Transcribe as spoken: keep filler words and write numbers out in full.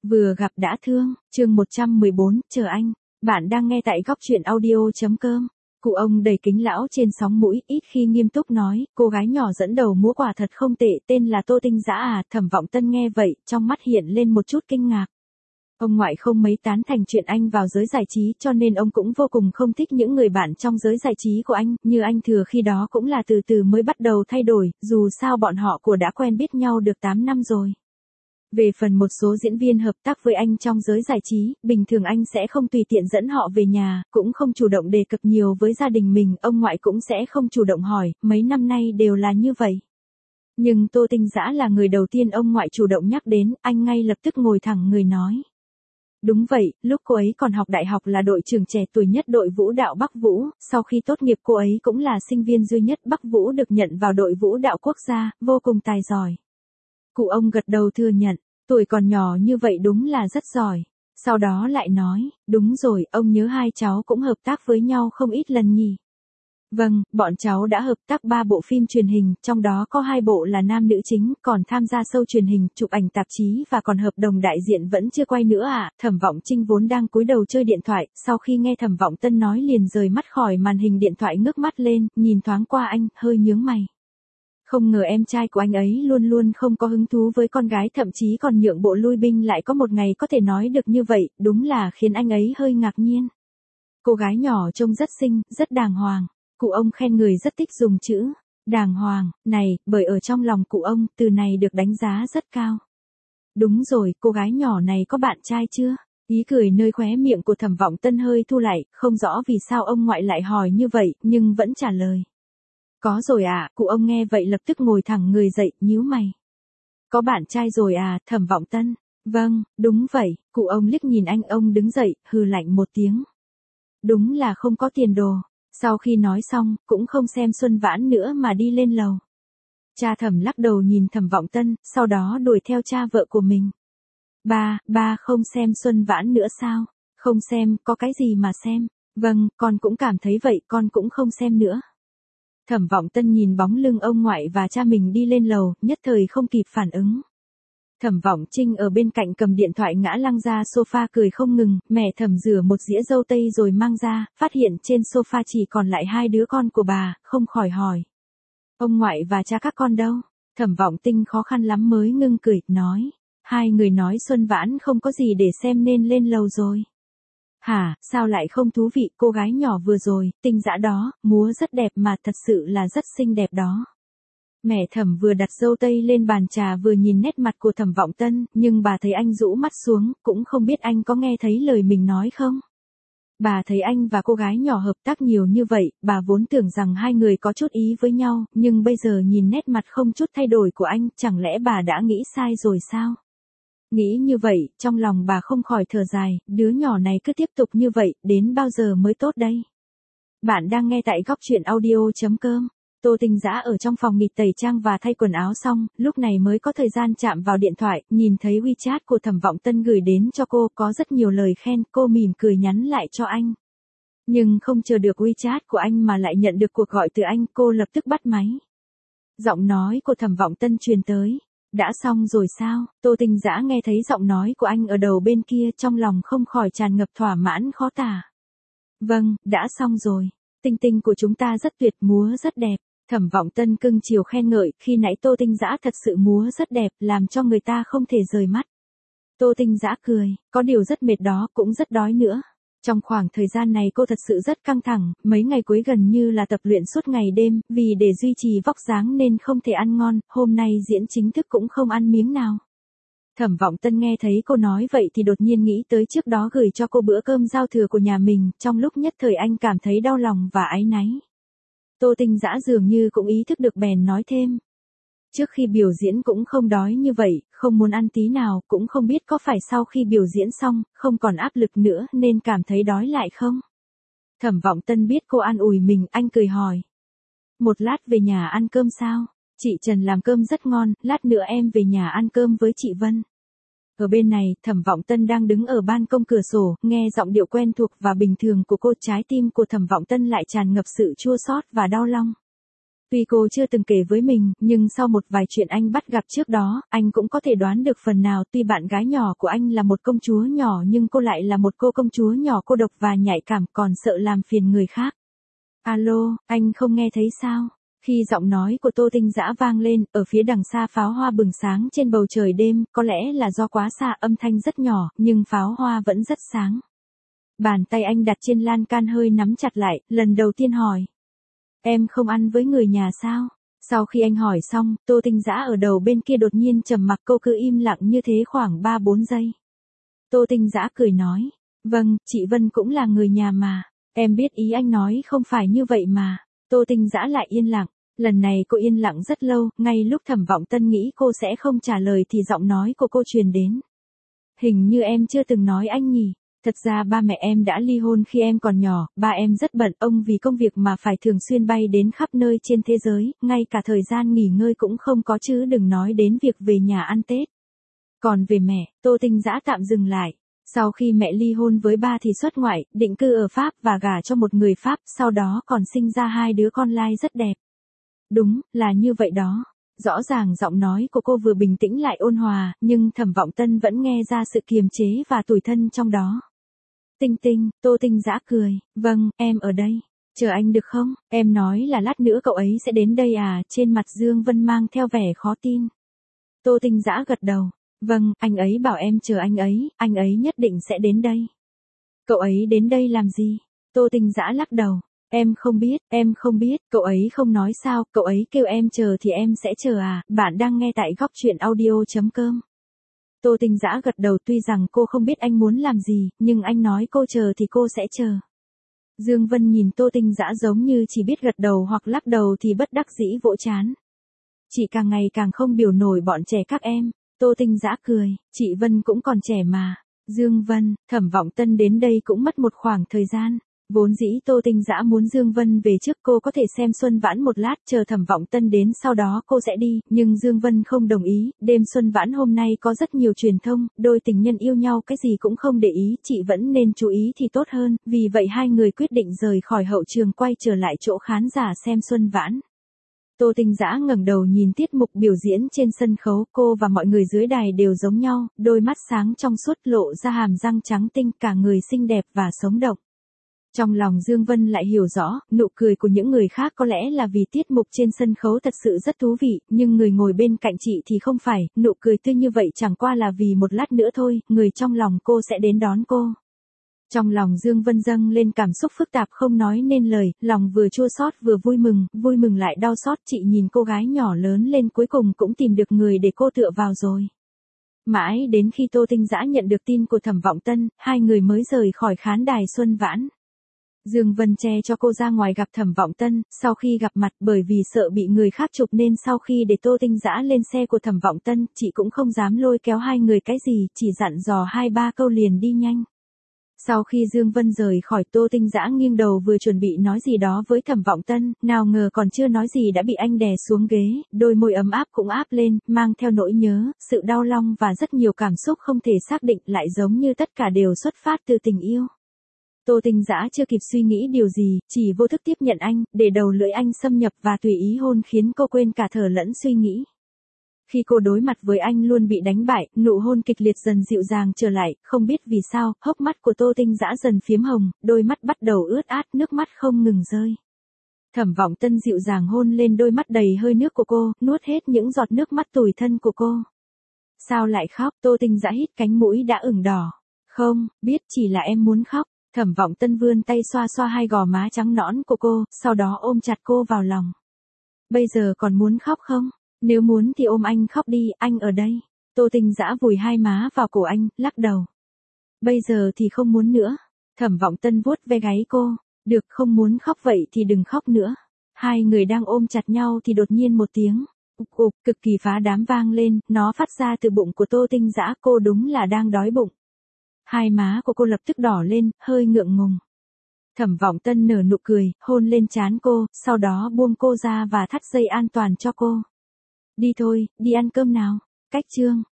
Vừa gặp đã thương, chương một trăm mười bốn, chờ anh. Bạn đang nghe tại góc truyện audio.com. Cụ ông đầy kính lão trên sóng mũi, ít khi nghiêm túc nói, cô gái nhỏ dẫn đầu múa quả thật không tệ, tên là Tô Tinh Dã à. Thẩm Vọng Tân nghe vậy, trong mắt hiện lên một chút kinh ngạc. Ông ngoại không mấy tán thành chuyện anh vào giới giải trí, cho nên ông cũng vô cùng không thích những người bạn trong giới giải trí của anh, như anh Thừa khi đó cũng là từ từ mới bắt đầu thay đổi, dù sao bọn họ của đã quen biết nhau được tám năm rồi. Về phần một số diễn viên hợp tác với anh trong giới giải trí, bình thường anh sẽ không tùy tiện dẫn họ về nhà, cũng không chủ động đề cập nhiều với gia đình mình, ông ngoại cũng sẽ không chủ động hỏi, mấy năm nay đều là như vậy. Nhưng Tô Tinh Dã là người đầu tiên ông ngoại chủ động nhắc đến, anh ngay lập tức ngồi thẳng người nói. Đúng vậy, lúc cô ấy còn học đại học là đội trưởng trẻ tuổi nhất đội vũ đạo Bắc Vũ, sau khi tốt nghiệp cô ấy cũng là sinh viên duy nhất Bắc Vũ được nhận vào đội vũ đạo quốc gia, vô cùng tài giỏi. Cụ ông gật đầu thừa nhận, tuổi còn nhỏ như vậy đúng là rất giỏi. Sau đó lại nói, đúng rồi, ông nhớ hai cháu cũng hợp tác với nhau không ít lần nhỉ. Vâng, bọn cháu đã hợp tác ba bộ phim truyền hình, trong đó có hai bộ là nam nữ chính, còn tham gia show truyền hình, chụp ảnh tạp chí và còn hợp đồng đại diện vẫn chưa quay nữa à. Thẩm Vọng Trinh vốn đang cúi đầu chơi điện thoại, sau khi nghe Thẩm Vọng Tân nói liền rời mắt khỏi màn hình điện thoại ngước mắt lên, nhìn thoáng qua anh, hơi nhướng mày. Không ngờ em trai của anh ấy luôn luôn không có hứng thú với con gái, thậm chí còn nhượng bộ lui binh, lại có một ngày có thể nói được như vậy, đúng là khiến anh ấy hơi ngạc nhiên. Cô gái nhỏ trông rất xinh, rất đàng hoàng. Cụ ông khen người rất thích dùng chữ đàng hoàng này, bởi ở trong lòng cụ ông, từ này được đánh giá rất cao. Đúng rồi, cô gái nhỏ này có bạn trai chưa? Ý cười nơi khóe miệng của Thẩm Vọng Tân hơi thu lại, không rõ vì sao ông ngoại lại hỏi như vậy, nhưng vẫn trả lời. Có rồi à, cụ ông nghe vậy lập tức ngồi thẳng người dậy, nhíu mày. Có bạn trai rồi à, Thẩm Vọng Tân? Vâng, đúng vậy, cụ ông liếc nhìn anh, ông đứng dậy, hừ lạnh một tiếng. Đúng là không có tiền đồ. Sau khi nói xong, cũng không xem Xuân Vãn nữa mà đi lên lầu. Cha Thẩm lắc đầu nhìn Thẩm Vọng Tân, sau đó đuổi theo cha vợ của mình. Ba, ba không xem Xuân Vãn nữa sao? Không xem, có cái gì mà xem? Vâng, con cũng cảm thấy vậy, con cũng không xem nữa. Thẩm Vọng Tân nhìn bóng lưng ông ngoại và cha mình đi lên lầu, nhất thời không kịp phản ứng. Thẩm Vọng Trinh ở bên cạnh cầm điện thoại ngã lăn ra sofa cười không ngừng, mẹ Thẩm rửa một dĩa dâu tây rồi mang ra, phát hiện trên sofa chỉ còn lại hai đứa con của bà, không khỏi hỏi. Ông ngoại và cha các con đâu? Thẩm Vọng Tinh khó khăn lắm mới ngưng cười, nói. Hai người nói Xuân Vãn không có gì để xem nên lên lầu rồi. Hả, sao lại không thú vị, cô gái nhỏ vừa rồi, Tinh Dã đó, múa rất đẹp mà, thật sự là rất xinh đẹp đó. Mẹ Thẩm vừa đặt dâu tây lên bàn trà vừa nhìn nét mặt của Thẩm Vọng Tân, nhưng bà thấy anh rũ mắt xuống, cũng không biết anh có nghe thấy lời mình nói không. Bà thấy anh và cô gái nhỏ hợp tác nhiều như vậy, bà vốn tưởng rằng hai người có chút ý với nhau, nhưng bây giờ nhìn nét mặt không chút thay đổi của anh, chẳng lẽ bà đã nghĩ sai rồi sao? Nghĩ như vậy, trong lòng bà không khỏi thở dài, đứa nhỏ này cứ tiếp tục như vậy, đến bao giờ mới tốt đây? Bạn đang nghe tại góc truyện audio.com. Tô Tinh Dã ở trong phòng nghịch tẩy trang và thay quần áo xong, lúc này mới có thời gian chạm vào điện thoại, nhìn thấy WeChat của Thẩm Vọng Tân gửi đến cho cô, có rất nhiều lời khen, cô mỉm cười nhắn lại cho anh. Nhưng không chờ được WeChat của anh mà lại nhận được cuộc gọi từ anh, cô lập tức bắt máy. Giọng nói của Thẩm Vọng Tân truyền tới. Đã xong rồi sao? Tô Tinh Dã nghe thấy giọng nói của anh ở đầu bên kia, trong lòng không khỏi tràn ngập thỏa mãn khó tả. Vâng, đã xong rồi. Tinh Tinh của chúng ta rất tuyệt, múa rất đẹp. Thẩm Vọng Tân cưng chiều khen ngợi, khi nãy Tô Tinh Dã thật sự múa rất đẹp, làm cho người ta không thể rời mắt. Tô Tinh Dã cười, có điều rất mệt đó, cũng rất đói nữa. Trong khoảng thời gian này cô thật sự rất căng thẳng, mấy ngày cuối gần như là tập luyện suốt ngày đêm, vì để duy trì vóc dáng nên không thể ăn ngon, hôm nay diễn chính thức cũng không ăn miếng nào. Thẩm Vọng Tân nghe thấy cô nói vậy thì đột nhiên nghĩ tới trước đó gửi cho cô bữa cơm giao thừa của nhà mình, trong lúc nhất thời anh cảm thấy đau lòng và áy náy. Tô Tinh Dã dường như cũng ý thức được bèn nói thêm. Trước khi biểu diễn cũng không đói như vậy, không muốn ăn tí nào, cũng không biết có phải sau khi biểu diễn xong, không còn áp lực nữa nên cảm thấy đói lại không? Thẩm Vọng Tân biết cô an ủi mình, anh cười hỏi. Một lát về nhà ăn cơm sao? Chị Trần làm cơm rất ngon, lát nữa em về nhà ăn cơm với chị Vân. Ở bên này, Thẩm Vọng Tân đang đứng ở ban công cửa sổ, nghe giọng điệu quen thuộc và bình thường của cô, trái tim của Thẩm Vọng Tân lại tràn ngập sự chua xót và đau lòng. Tuy cô chưa từng kể với mình, nhưng sau một vài chuyện anh bắt gặp trước đó, anh cũng có thể đoán được phần nào. Tuy bạn gái nhỏ của anh là một công chúa nhỏ nhưng cô lại là một cô công chúa nhỏ cô độc và nhạy cảm, còn sợ làm phiền người khác. Alo, anh không nghe thấy sao? Khi giọng nói của Tô Tinh Dã vang lên, ở phía đằng xa pháo hoa bừng sáng trên bầu trời đêm, có lẽ là do quá xa âm thanh rất nhỏ, nhưng pháo hoa vẫn rất sáng. Bàn tay anh đặt trên lan can hơi nắm chặt lại, lần đầu tiên hỏi. Em không ăn với người nhà sao? Sau khi anh hỏi xong, Tô Tinh Dã ở đầu bên kia đột nhiên trầm mặc, cô cứ im lặng như thế khoảng ba bốn giây. Tô Tinh Dã cười nói. Vâng, chị Vân cũng là người nhà mà. Em biết ý anh nói không phải như vậy mà. Tô Tinh Dã lại yên lặng. Lần này cô yên lặng rất lâu, ngay lúc Thẩm Vọng Tân nghĩ cô sẽ không trả lời thì giọng nói của cô truyền đến. Hình như em chưa từng nói anh nhỉ. Thật ra ba mẹ em đã ly hôn khi em còn nhỏ, ba em rất bận, ông vì công việc mà phải thường xuyên bay đến khắp nơi trên thế giới, ngay cả thời gian nghỉ ngơi cũng không có chứ đừng nói đến việc về nhà ăn Tết. Còn về mẹ, Tô Tinh Dã tạm dừng lại. Sau khi mẹ ly hôn với ba thì xuất ngoại, định cư ở Pháp và gả cho một người Pháp, sau đó còn sinh ra hai đứa con lai rất đẹp. Đúng, là như vậy đó. Rõ ràng giọng nói của cô vừa bình tĩnh lại ôn hòa, nhưng Thẩm Vọng Tân vẫn nghe ra sự kiềm chế và tủi thân trong đó. Tinh Tinh, Tô Tinh Dã cười, vâng, em ở đây. Chờ anh được không? Em nói là lát nữa cậu ấy sẽ đến đây à? Trên mặt Dương Vân mang theo vẻ khó tin. Tô Tinh Dã gật đầu. Vâng, anh ấy bảo em chờ anh ấy, anh ấy nhất định sẽ đến đây. Cậu ấy đến đây làm gì? Tô Tinh Dã lắc đầu. Em không biết, em không biết, cậu ấy không nói sao, cậu ấy kêu em chờ thì em sẽ chờ à? Bạn đang nghe tại góc truyện audio chấm com. Tô Tinh Dã gật đầu, tuy rằng cô không biết anh muốn làm gì, nhưng anh nói cô chờ thì cô sẽ chờ. Dương Vân nhìn Tô Tinh Dã giống như chỉ biết gật đầu hoặc lắc đầu thì bất đắc dĩ vỗ chán. Chị càng ngày càng không biểu nổi bọn trẻ các em. Tô Tinh Dã cười, chị Vân cũng còn trẻ mà. Dương Vân, Thẩm Vọng Tân đến đây cũng mất một khoảng thời gian. Vốn dĩ Tô Tinh Dã muốn Dương Vân về trước, cô có thể xem Xuân Vãn một lát chờ Thẩm Vọng Tân đến sau đó cô sẽ đi, nhưng Dương Vân không đồng ý. Đêm Xuân Vãn hôm nay có rất nhiều truyền thông, đôi tình nhân yêu nhau cái gì cũng không để ý, chị vẫn nên chú ý thì tốt hơn, vì vậy hai người quyết định rời khỏi hậu trường quay trở lại chỗ khán giả xem Xuân Vãn. Tô Tinh Dã ngẩng đầu nhìn tiết mục biểu diễn trên sân khấu, cô và mọi người dưới đài đều giống nhau, đôi mắt sáng trong suốt lộ ra hàm răng trắng tinh, cả người xinh đẹp và sống động. Trong lòng Dương Vân lại hiểu rõ, nụ cười của những người khác có lẽ là vì tiết mục trên sân khấu thật sự rất thú vị, nhưng người ngồi bên cạnh chị thì không phải, nụ cười tươi như vậy chẳng qua là vì một lát nữa thôi, người trong lòng cô sẽ đến đón cô. Trong lòng Dương Vân dâng lên cảm xúc phức tạp không nói nên lời, lòng vừa chua xót vừa vui mừng, vui mừng lại đau xót, chị nhìn cô gái nhỏ lớn lên cuối cùng cũng tìm được người để cô tựa vào rồi. Mãi đến khi Tô Tinh Dã nhận được tin của Thẩm Vọng Tân, hai người mới rời khỏi khán đài Xuân Vãn. Dương Vân che cho cô ra ngoài gặp Thẩm Vọng Tân, sau khi gặp mặt bởi vì sợ bị người khác chụp nên sau khi để Tô Tinh Dã lên xe của Thẩm Vọng Tân, chị cũng không dám lôi kéo hai người cái gì, chỉ dặn dò hai ba câu liền đi nhanh. Sau khi Dương Vân rời khỏi, Tô Tinh Dã nghiêng đầu vừa chuẩn bị nói gì đó với Thẩm Vọng Tân, nào ngờ còn chưa nói gì đã bị anh đè xuống ghế, đôi môi ấm áp cũng áp lên, mang theo nỗi nhớ, sự đau lòng và rất nhiều cảm xúc không thể xác định, lại giống như tất cả đều xuất phát từ tình yêu. Tô Tinh Dã chưa kịp suy nghĩ điều gì, chỉ vô thức tiếp nhận anh, để đầu lưỡi anh xâm nhập và tùy ý hôn khiến cô quên cả thở lẫn suy nghĩ. Khi cô đối mặt với anh luôn bị đánh bại, nụ hôn kịch liệt dần dịu dàng trở lại, không biết vì sao, hốc mắt của Tô Tinh Dã dần phiếm hồng, đôi mắt bắt đầu ướt át, nước mắt không ngừng rơi. Thẩm Vọng Tân dịu dàng hôn lên đôi mắt đầy hơi nước của cô, nuốt hết những giọt nước mắt tủi thân của cô. Sao lại khóc? Tô Tinh Dã hít cánh mũi đã ửng đỏ. Không, biết chỉ là em muốn khóc. Thẩm Vọng Tân vươn tay xoa xoa hai gò má trắng nõn của cô, sau đó ôm chặt cô vào lòng. Bây giờ còn muốn khóc không? Nếu muốn thì ôm anh khóc đi, anh ở đây. Tô Tinh Dã vùi hai má vào cổ anh, lắc đầu. Bây giờ thì không muốn nữa. Thẩm Vọng Tân vuốt ve gáy cô. Được, không muốn khóc vậy thì đừng khóc nữa. Hai người đang ôm chặt nhau thì đột nhiên một tiếng ục ục cực kỳ phá đám vang lên, nó phát ra từ bụng của Tô Tinh Dã, cô đúng là đang đói bụng. Hai má của cô lập tức đỏ lên, hơi ngượng ngùng. Thẩm Vọng Tân nở nụ cười, hôn lên trán cô, sau đó buông cô ra và thắt dây an toàn cho cô. Đi thôi, đi ăn cơm nào. Cách chương